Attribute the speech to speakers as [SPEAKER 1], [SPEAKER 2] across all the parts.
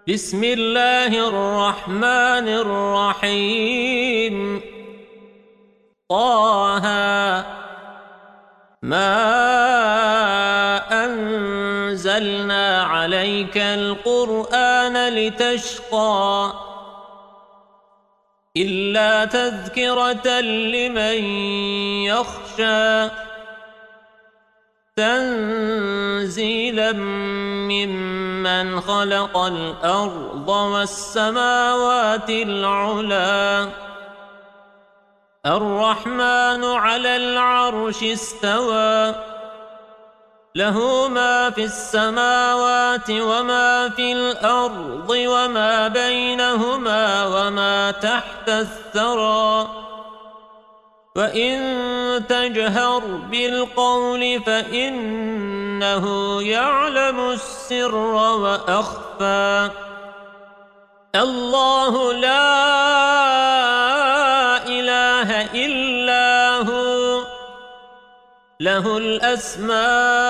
[SPEAKER 1] بسم الله الرحمن الرحيم طه ما أنزلنا عليك القرآن لتشقى إلا تذكرة لمن يخشى تنزيلا ممن خلق الأرض والسماوات العلى الرحمن على العرش استوى له ما في السماوات وما في الأرض وما بينهما وما تحت الثرى وإن تجهر بالقول فإنه يعلم السر وأخفى الله لا إله إلا هو له الأسماء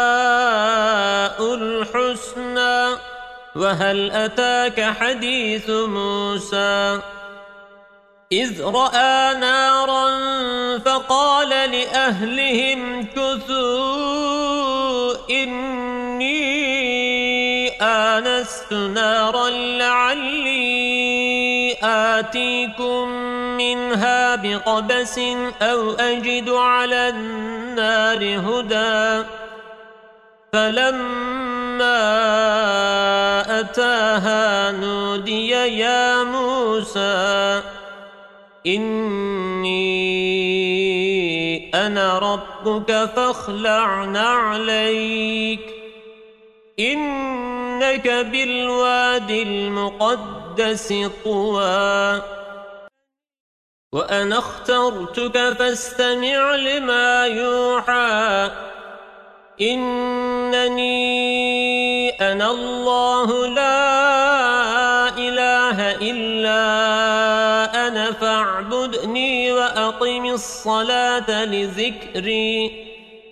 [SPEAKER 1] الحسنى وهل أتاك حديث موسى إذ رأى نارا فقال لأهلهم كثوا إني آنست نارا لعلي آتيكم منها بقبس أو أجد على النار هدى فلما أتاها نودي يا موسى إني أنا ربك فاخلع نعليك إنك بالوادي المقدس طوى وأنا اخترتك فاستمع لما يوحى إنني أنا الله لا إله إلا أنا فاعبدني وأقم الصلاة لذكري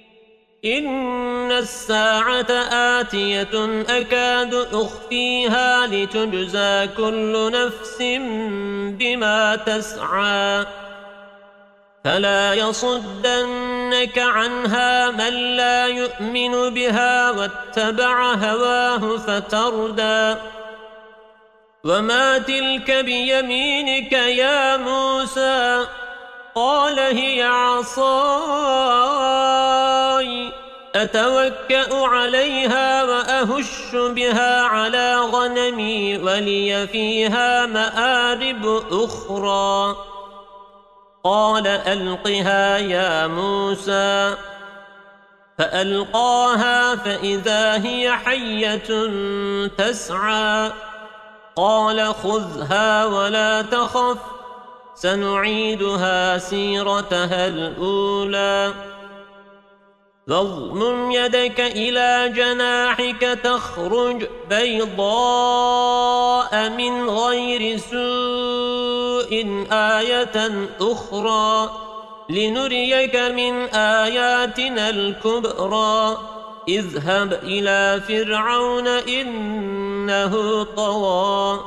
[SPEAKER 1] إن الساعة آتية أكاد أخفيها لتجزى كل نفس بما تسعى فلا يصدنك عنها من لا يؤمن بها واتبع هواه فتردى وما تلك بيمينك يا موسى قال هي عصاي أتوكأ عليها وأهش بها على غنمي ولي فيها مآرب أخرى قال ألقها يا موسى فألقاها فإذا هي حية تسعى قال خذها ولا تخف سنعيدها سيرتها الأولى واضمم يدك إلى جناحك تخرج بيضاء من غير سوء آية أخرى لنريك من آياتنا الكبرى اذهب إلى فرعون إنه طغى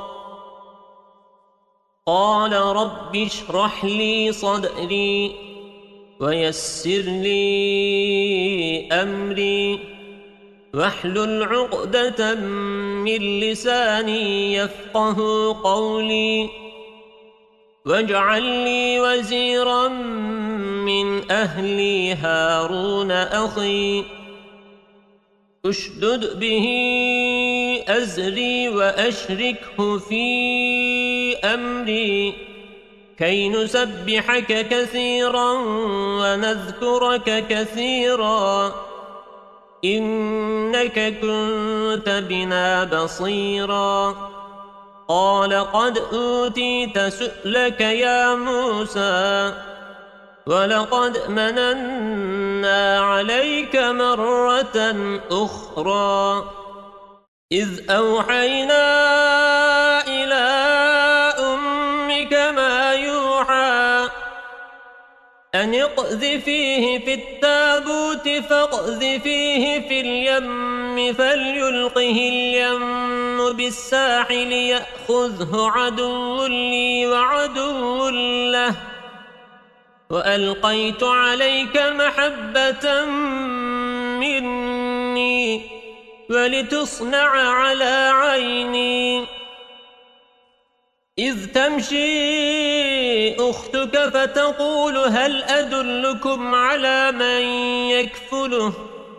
[SPEAKER 1] قال رب اشرح لي صدري ويسر لي أمري واحلل عقدة من لساني يفقه قولي واجعل لي وزيرا من أهلي هارون أخي اشدد به أزري وأشركه في أمري كي نسبحك كثيرا ونذكرك كثيرا إنك كنت بنا بصيرا قال قد أوتيت سؤلك يا موسى ولقد مننا عليك مرة أخرى إذ أوحينا إلى أمك ما يوحى أن اقذفيه في التابوت فاقذفيه في اليم فليلقه اليم بالساحل يأخذه عدو لي وعدو له وألقيت عليك محبة مني ولتصنع على عيني إذ تمشي أختك فتقول هل أدلكم على من يكفله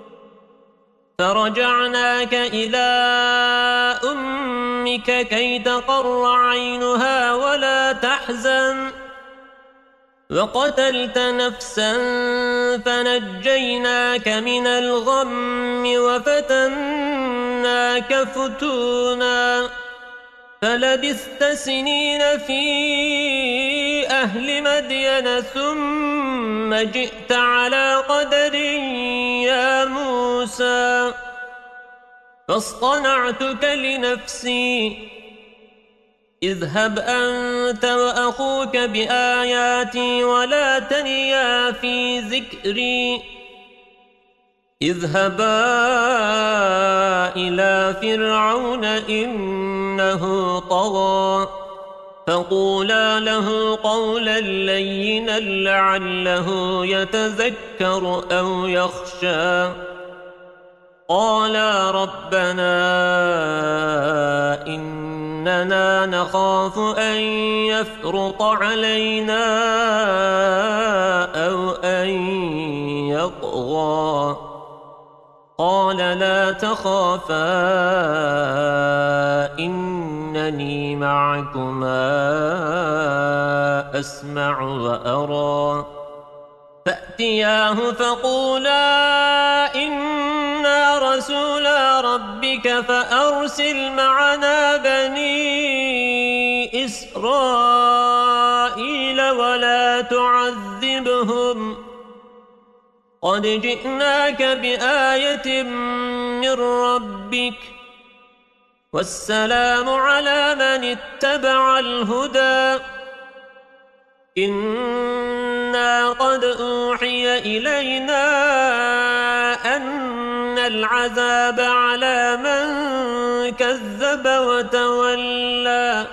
[SPEAKER 1] فرجعناك إلى أمك كي تقر عينها ولا تحزن وقتلت نفسا فنجيناك من الغم وفتناك فتونا فلبثت سنين في أهل مدين ثم جئت على قدر يا موسى فاصطنعتك لنفسي اذهب أنت وأخوك بآياتي ولا تنيا في ذكري اذهبا إلى فرعون إنه طغى فقولا له قولا لينا لعله يتذكر أو يخشى قالا ربنا إننا نخاف أن يفرط علينا أو أن يطغى قال لا تخافا إنني معكما أسمع وأرى فأتياه فقولا إنا رسولا ربك فأرسل معنا بني إسرائيل ولا تعذبهم قد جئناك بآية من ربك والسلام على من اتبع الهدى إنا قد أوحي إلينا أن العذاب على من كذب وتولى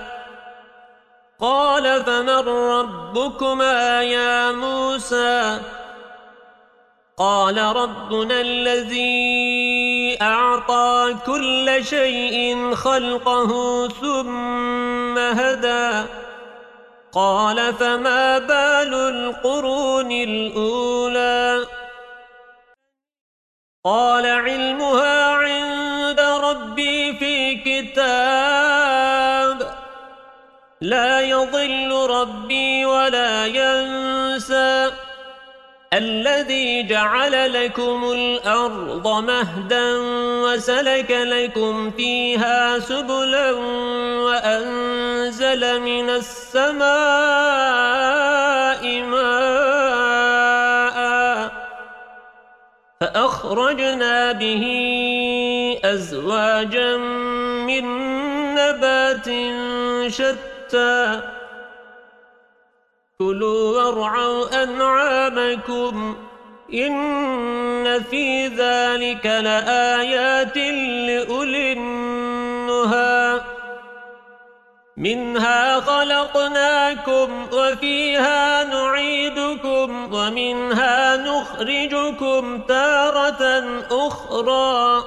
[SPEAKER 1] قال فمن ربكما يا موسى قال ربنا الذي أعطى كل شيء خلقه ثم هدى قال فما بال القرون الأولى قال علمها عند ربي في كتاب لا يضل ربي ولا ينسى الذي جعل لكم الأرض مهدا وسلك لكم فيها سبلا وأنزل من السماء ماء فأخرجنا به أزواجا من نبات شتى كلوا وارعوا أنعامكم إن في ذلك لآيات لأولي النهى منها خلقناكم وفيها نعيدكم ومنها نخرجكم تارة أخرى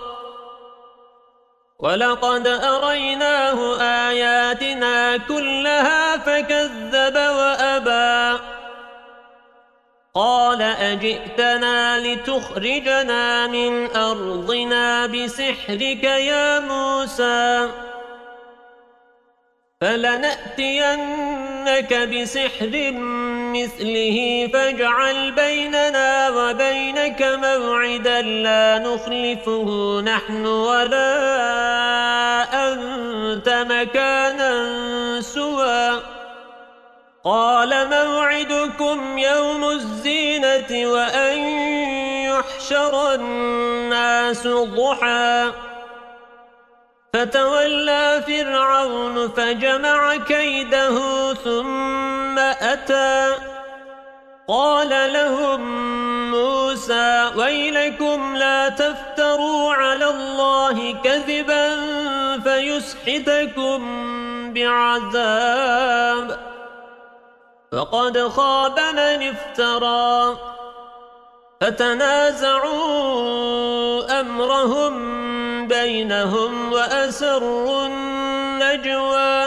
[SPEAKER 1] ولقد أريناه آياتنا كلها فكذب وأبى قال أجئتنا لتخرجنا من أرضنا بسحرك يا موسى فلنأتينك بسحر مثله فاجعل بيننا وبينك موعدا لا نخلفه نحن ولا أنت مكانا سوى قال موعدكم يوم الزينة وأن يحشر الناس ضحى فتولى فرعون فجمع كيده ثم أتى قال لهم موسى ويلكم لا تفتروا على الله كذبا فيسحتكم بعذاب فقد خاب من افترى فتنازعوا أمرهم بينهم وأسروا النجوى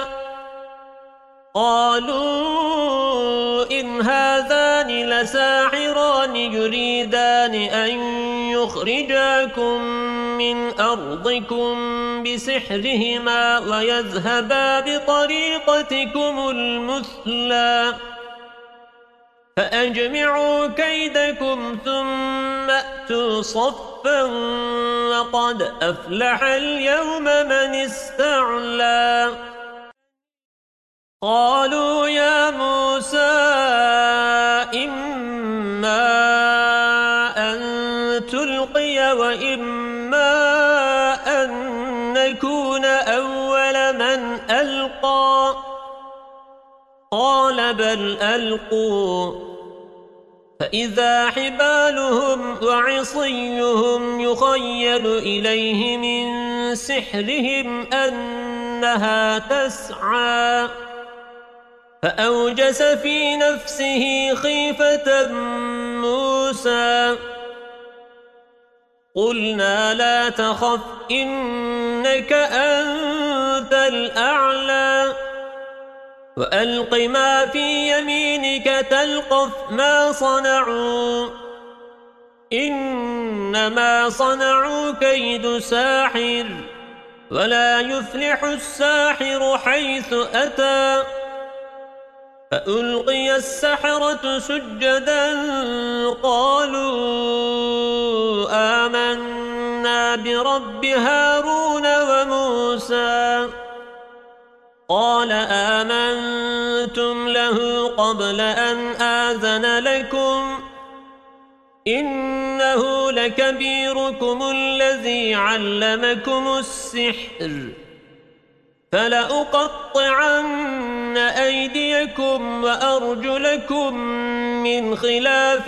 [SPEAKER 1] قالوا إن هذان لساحران يريدان أن يخرجاكم من أرضكم بسحرهما ويذهبا بطريقتكم المثلى فأجمعوا كيدكم ثم أتوا صفا وقد أفلح اليوم من استعلى قالوا يا موسى إما أن تلقي وإما أن نكون أول من ألقى قال بل ألقوا فإذا حبالهم وعصيهم يخيل إليه من سحرهم أنها تسعى فأوجس في نفسه خيفة موسى قلنا لا تخف إنك أنت الأعلى وألق ما في يمينك تلقف ما صنعوا إنما صنعوا كيد ساحر ولا يفلح الساحر حيث أتى فألقي السحرة سجدا قالوا آمنا برب هارون وموسى قال آمنتم له قبل أن آذن لكم إنه لكبيركم الذي علمكم السحر فلأقطعن أيديكم وأرجلكم من خلاف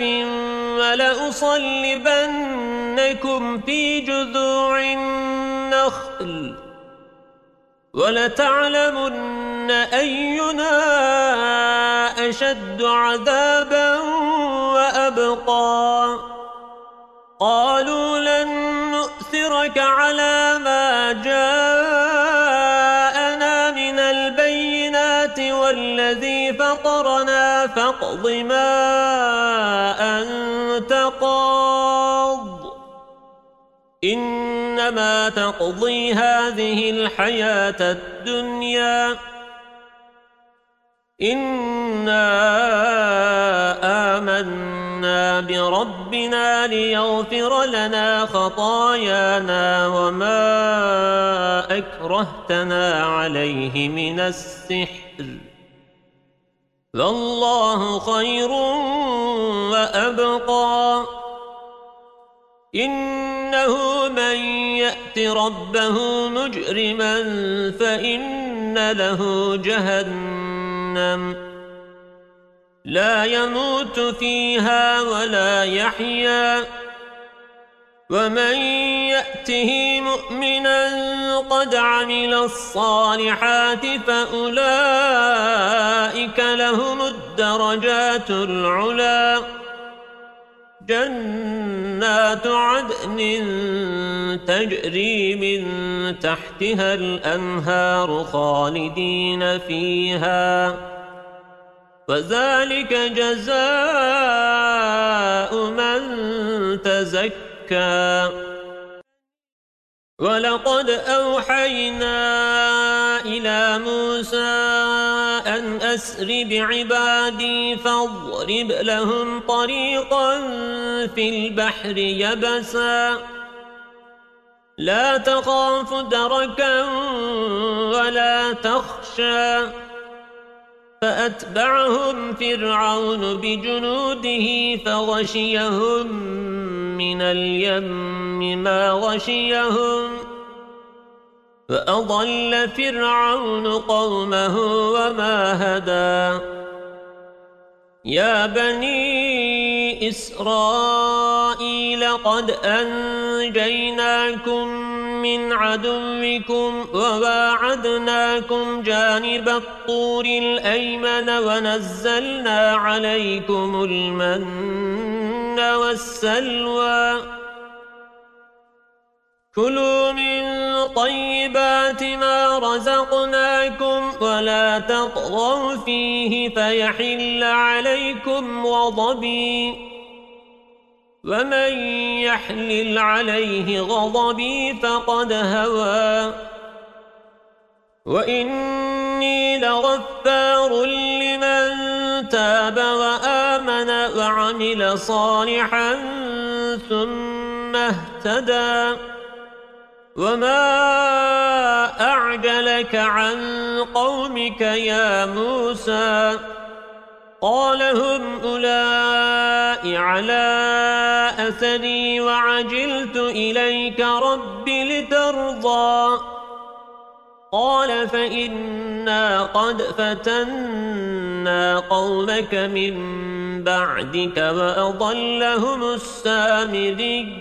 [SPEAKER 1] ولأصلبنكم في جذوع النخل ولتعلمن أينا أشد عذابا وأبقى قالوا لن نؤثرك على ما جاءنا من البينات والذي فطرنا فاقض ما أنت قاض إنما تقضي هذه الحياة الدنيا إنا آمنا بربنا ليغفر لنا خطايانا وما أكرهتنا عليه من السحر والله خير وأبقى إنه من يأت ربه مجرما فإن له جهنم لا يموت فيها ولا يحيا ومن يأته مؤمنا قد عمل الصالحات فأولئك لهم الدرجات العلى جنات عدن تجري من تحتها الأنهار خالدين فيها وذلك جزاء من تزكى ولقد أوحينا إلى موسى أن أسر بعبادي فاضرب لهم طريقا في البحر يبسا لا تخاف دركا ولا تخشى فأتبعهم فرعون بجنوده فغشيهم من اليم ما غشيهم فأضل فرعون قومه وما هدى يا بني إسرائيل قد أنجيناكم من عدوكم وواعدناكم جانب الطور الأيمن ونزلنا عليكم المن والسلوى كلوا من طيبات ما رزقناكم ولا تطغوا فيه فيحل عليكم غضبي ومن يحلل عليه غضبي فقد هوى وإني لغفار لمن تاب وآمن وعمل صالحا ثم اهتدى وما أعجلك عن قومك يا موسى قال هم أولئك على أثري وعجلت إليك رب لترضى قال فإنا قد فتنا قومك من بعدك وأضلهم السامري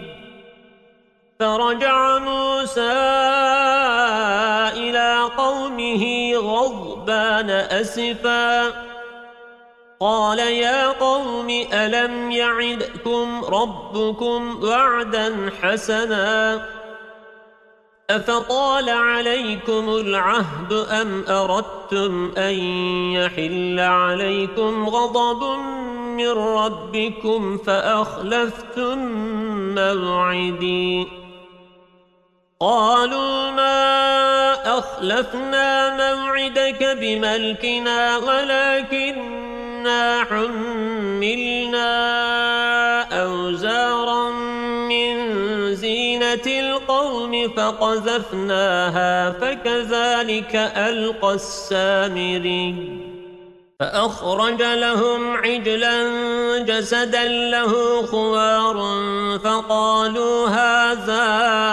[SPEAKER 1] فرجع موسى إلى قومه غضبان أسفا قال يا قوم ألم يعدكم ربكم وعدا حسنا أفطال عليكم العهد أم أردتم أن يحل عليكم غضب من ربكم فأخلفتم موعدي قالوا ما أخلفنا موعدك بملكنا ولكننا حملنا أوزارا من زينة القوم فقذفناها فكذلك ألقى السامري فأخرج لهم عجلا جسدا له خوار فقالوا هذا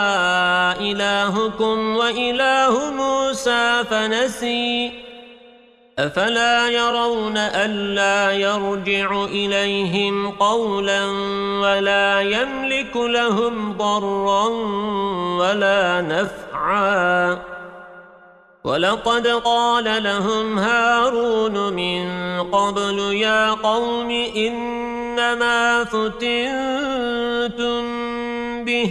[SPEAKER 1] إلهكم وإله موسى فنسي أفلا يرون ألا يرجع إليهم قولا ولا يملك لهم ضرا ولا نفعا ولقد قال لهم هارون من قبل يا قوم إنما فتنتم به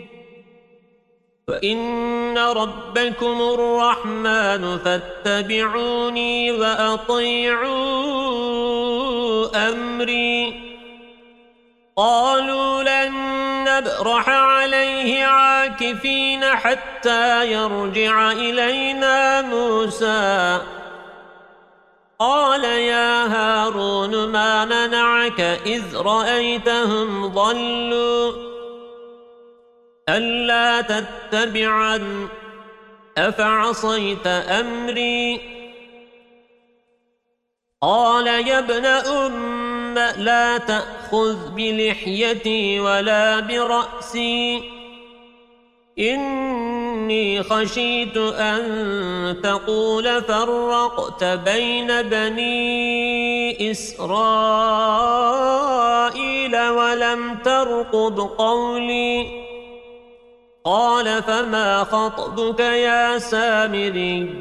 [SPEAKER 1] فإن ربكم الرحمن فاتبعوني وأطيعوا أمري قالوا لن نبرح عليه عاكفين حتى يرجع إلينا موسى قال يا هارون ما منعك إذ رأيتهم ضلوا ألا تتبعن أفعصيت أمري قال يا ابن لا تأخذ بلحيتي ولا برأسي إني خشيت أن تقول فرقت بين بني إسرائيل ولم ترقب قولي قال فما خطبك يا سامري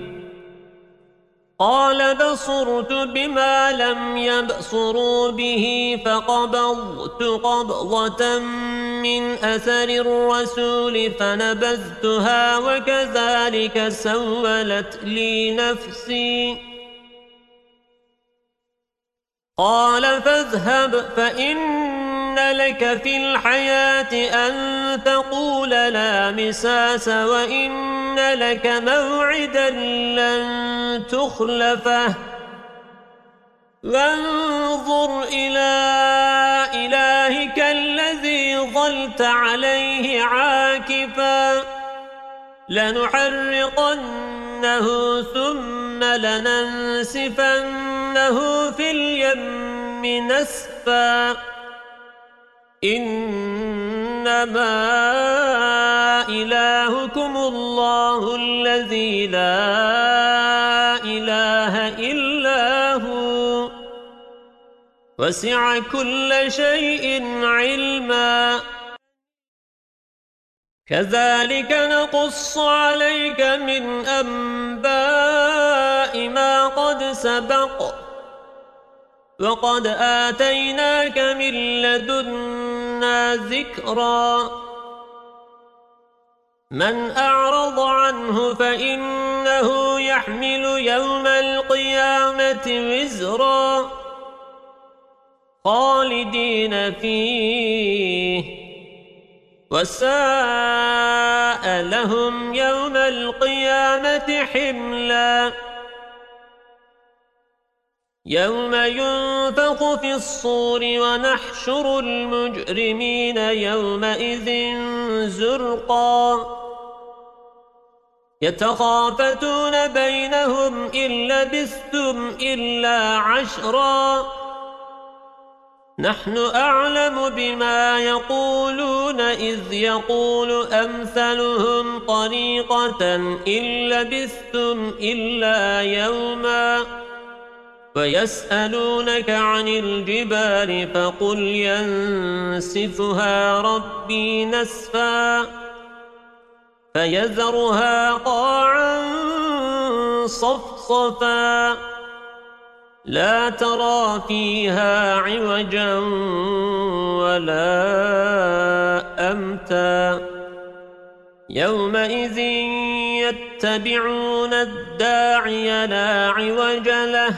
[SPEAKER 1] قال بصرت بما لم يبصروا به فقبضت قبضة من أثر الرسول فنبذتها وكذلك سولت لي نفسي قال فاذهب فإن لك في الحياة أن تقول لا مساس وإن لك موعدا لن تخلفه وانظر إلى إلهك الذي ظلت عليه عاكفا لنحرقنه ثم لننسفنه في اليم نسفا إنما إلهكم الله الذي لا إله إلا هو وسع كل شيء علما كذلك نقص عليك من أنباء ما قد سبق وقد آتيناك من لدنا ذكرا من أعرض عنه فإنه يحمل يوم القيامة وزرا خالدين فيه وساء لهم يوم القيامة حملا يوم ينفخ في الصور ونحشر المجرمين يومئذ زرقا يتخافتون بينهم إن لبثتم إلا عشرا نحن أعلم بما يقولون إذ يقول أمثلهم طريقة إن لبثتم إلا يوما ويسألونك عن الجبال فقل ينسفها ربي نسفا فيذرها قاعا صفصفا لا ترى فيها عوجا ولا أمتا يومئذ يتبعون الداعي لا عوج له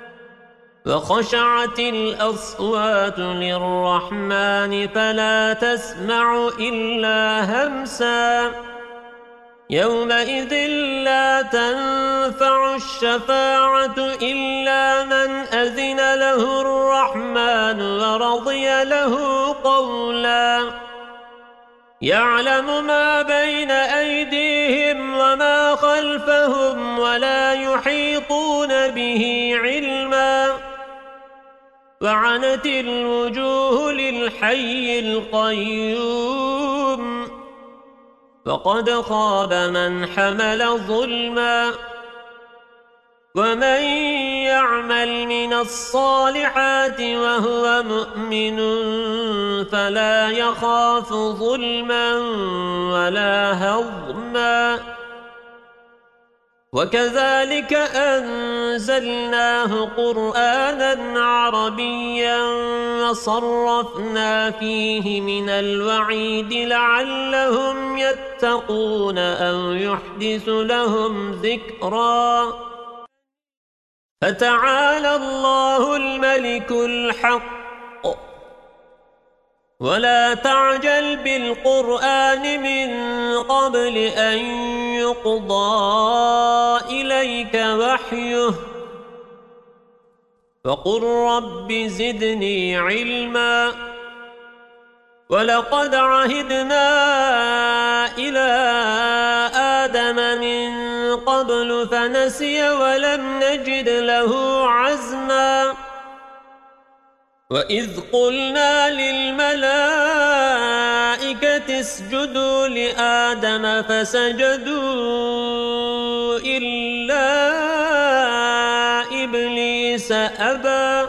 [SPEAKER 1] وخشعت الأصوات للرحمن فلا تسمع إلا همسا يومئذ لا تنفع الشفاعة إلا من أذن له الرحمن ورضي له قولا يعلم ما بين أيديهم وما خلفهم ولا يحيطون به علما وعنت الوجوه للحي القيوم فقد خاب من حمل ظلما ومن يعمل من الصالحات وهو مؤمن فلا يخاف ظلما ولا هضما وكذلك أنزلناه قرآنا عربيا وصرفنا فيه من الوعيد لعلهم يتقون أو يحدث لهم ذكرا فتعالى الله الملك الحق ولا تعجل بالقرآن من قبل أن يقضى إليك وحيه فقل رب زدني علما ولقد عهدنا إلى آدم من قبل فنسي ولم نجد له عزما وإذ قلنا للملائكة اسجدوا لآدم فسجدوا إلا إبليس أبى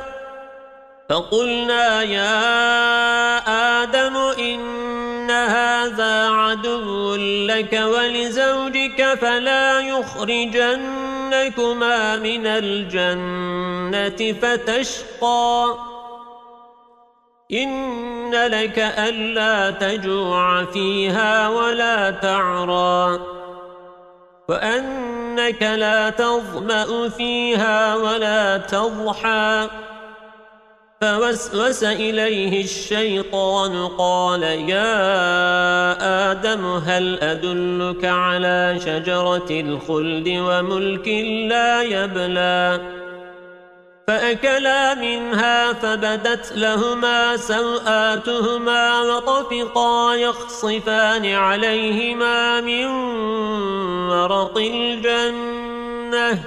[SPEAKER 1] فقلنا يا آدم إن هذا عدو لك ولزوجك فلا يخرجنكما من الجنة فتشقى إن لك ألا تجوع فيها ولا تعرى وأنك لا تظمأ فيها ولا تضحى فوسوس إليه الشيطان قال يا آدم هل أدلك على شجرة الخلد وملك لا يبلى فأكلا منها فبدت لهما سوآتهما وطفقا يخصفان عليهما من ورق الجنة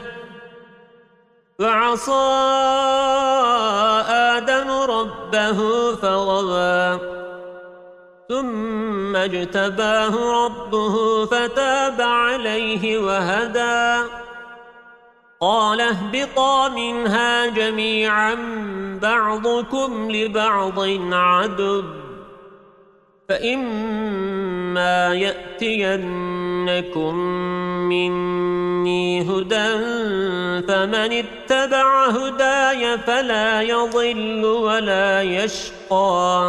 [SPEAKER 1] وعصى آدم ربه فغوى ثم اجتباه ربه فتاب عليه وهدى قال اهبطا منها جميعا بعضكم لبعض عدو فإما يأتينكم مني هدى فمن اتبع هداي فلا يضل ولا يشقى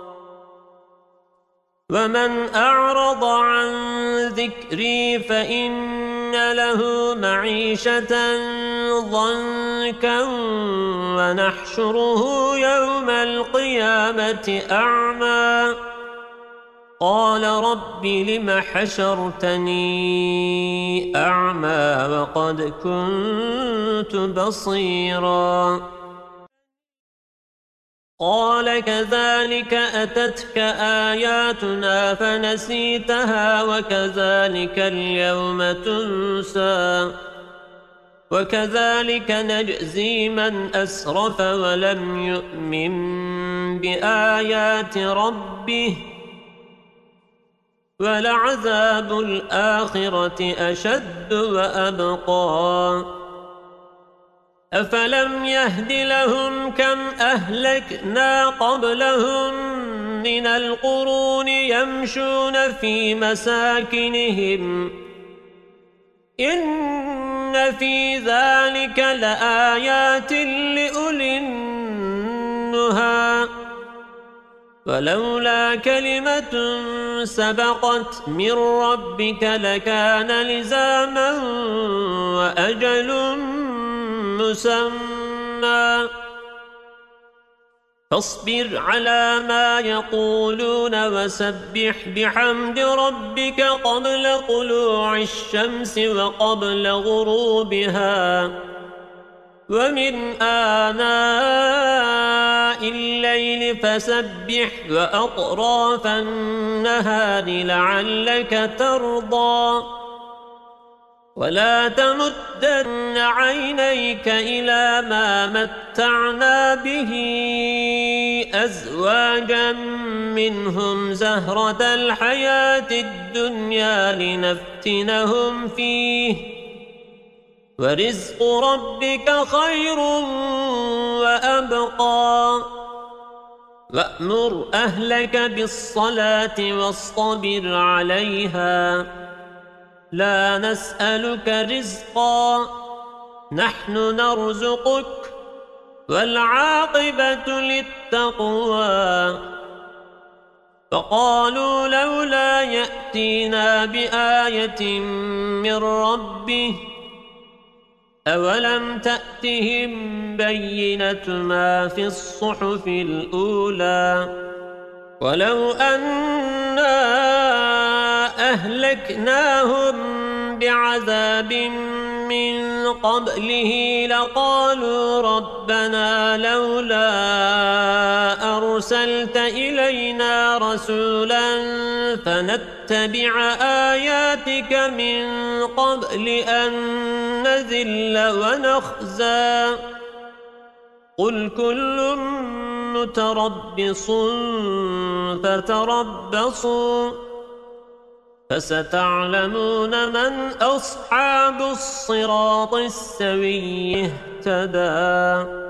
[SPEAKER 1] ومن أعرض عن ذكري فإن له معيشة ضنكا ونحشره يوم القيامة أعمى قال رب لم حشرتني أعمى وقد كنت بصيرا قال كذلك أتتك آياتنا فنسيتها وكذلك اليوم تنسى وكذلك نجزي من أسرف ولم يؤمن بآيات ربه ولعذاب الآخرة أشد وأبقى أفلم يهد لهم كم أهلكنا قبلهم من القرون يمشون في مساكنهم إن في ذلك لآيات لأولي النهى ولولا كلمة سبقت من ربك لكان لزاما وأجل مسمى فاصبر على ما يقولون وسبح بحمد ربك قبل طلوع الشمس وقبل غروبها ومن آناء الليل فسبح وأطراف النهار لعلك ترضى ولا تمدن عينيك إلى ما متعنا به أزواجا منهم زهرة الحياة الدنيا لنفتنهم فيه ورزق ربك خير وأبقى وأمر أهلك بالصلاة واصطبر عليها لا نسألك رزقا نحن نرزقك والعاقبة للتقوى فقالوا لولا يأتينا بآية من ربه أولم تأتهم بينة ما في الصحف الأولى ولو أنا أهلكناهم بعذاب من قبله لقالوا ربنا لولا أرسلت إلينا رسولا فنتبع آياتك من قبل أن نذل ونخزى قل كل متربص فتربصوا فستعلمون من أصحاب الصراط السوي اهتدى